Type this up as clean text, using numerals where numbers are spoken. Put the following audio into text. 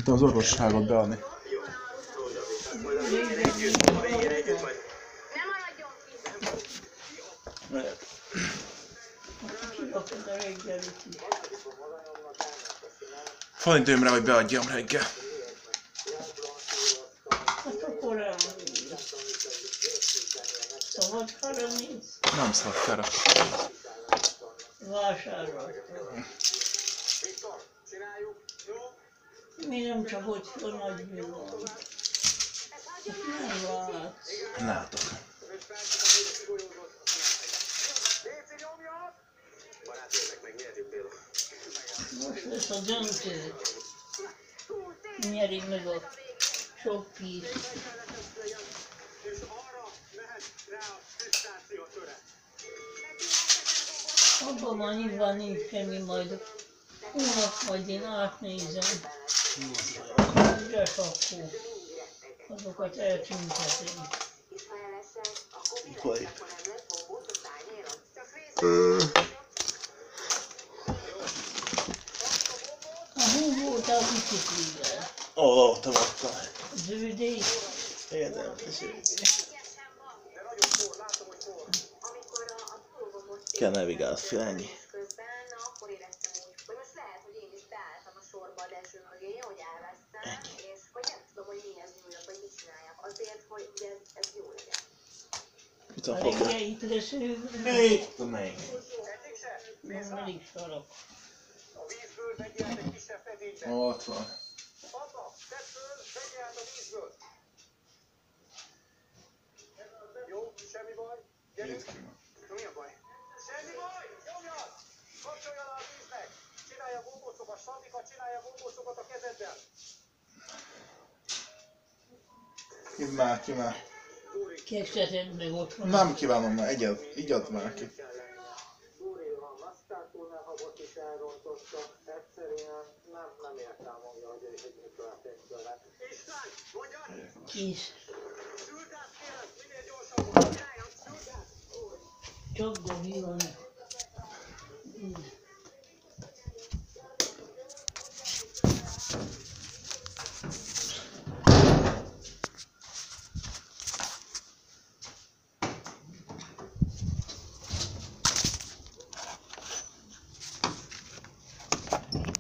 De az orvosságot beadni. Falint Imre, hogy beadjam reggel. Szabadkára mész? Nem szabadkára. Vásároltam. Mi nem csak hogy a nagy világ. Nem látsz. Látok. Most lesz a döntő. Nyeri meg a sok kis. Abban már nyilván nincs semmi, majd hónap majd én átnézem. Üres akkor. Azokat eltüntetem. Baj. A hú voltál biciklivel. Ó, te voltál. Zöldé. Érdemes. Kell navigálsz fel, ennyi. Mit a fogod? Itt leszünk. Itt a meg. Nem is sarok. Ott van. Jó, semmi baj. Gyerünk. Mi a baj? Semmi baj! Nyomjad! Kapcsolja le a víznek! Csinálja gombócokat, Sandika, csinálja gombócokat a kezeddel! Ki már. Készleted meg ott van. Nem kívánom már, igyad már ki. Dúri van, Maszkátónál habot is elrontotta, egyszerűen nem értelmezve, hogy mi történt vele. István, mondjad! Kis. Szüldász kérlek, minél gyorsabban! Szüldász! Csak gobi van.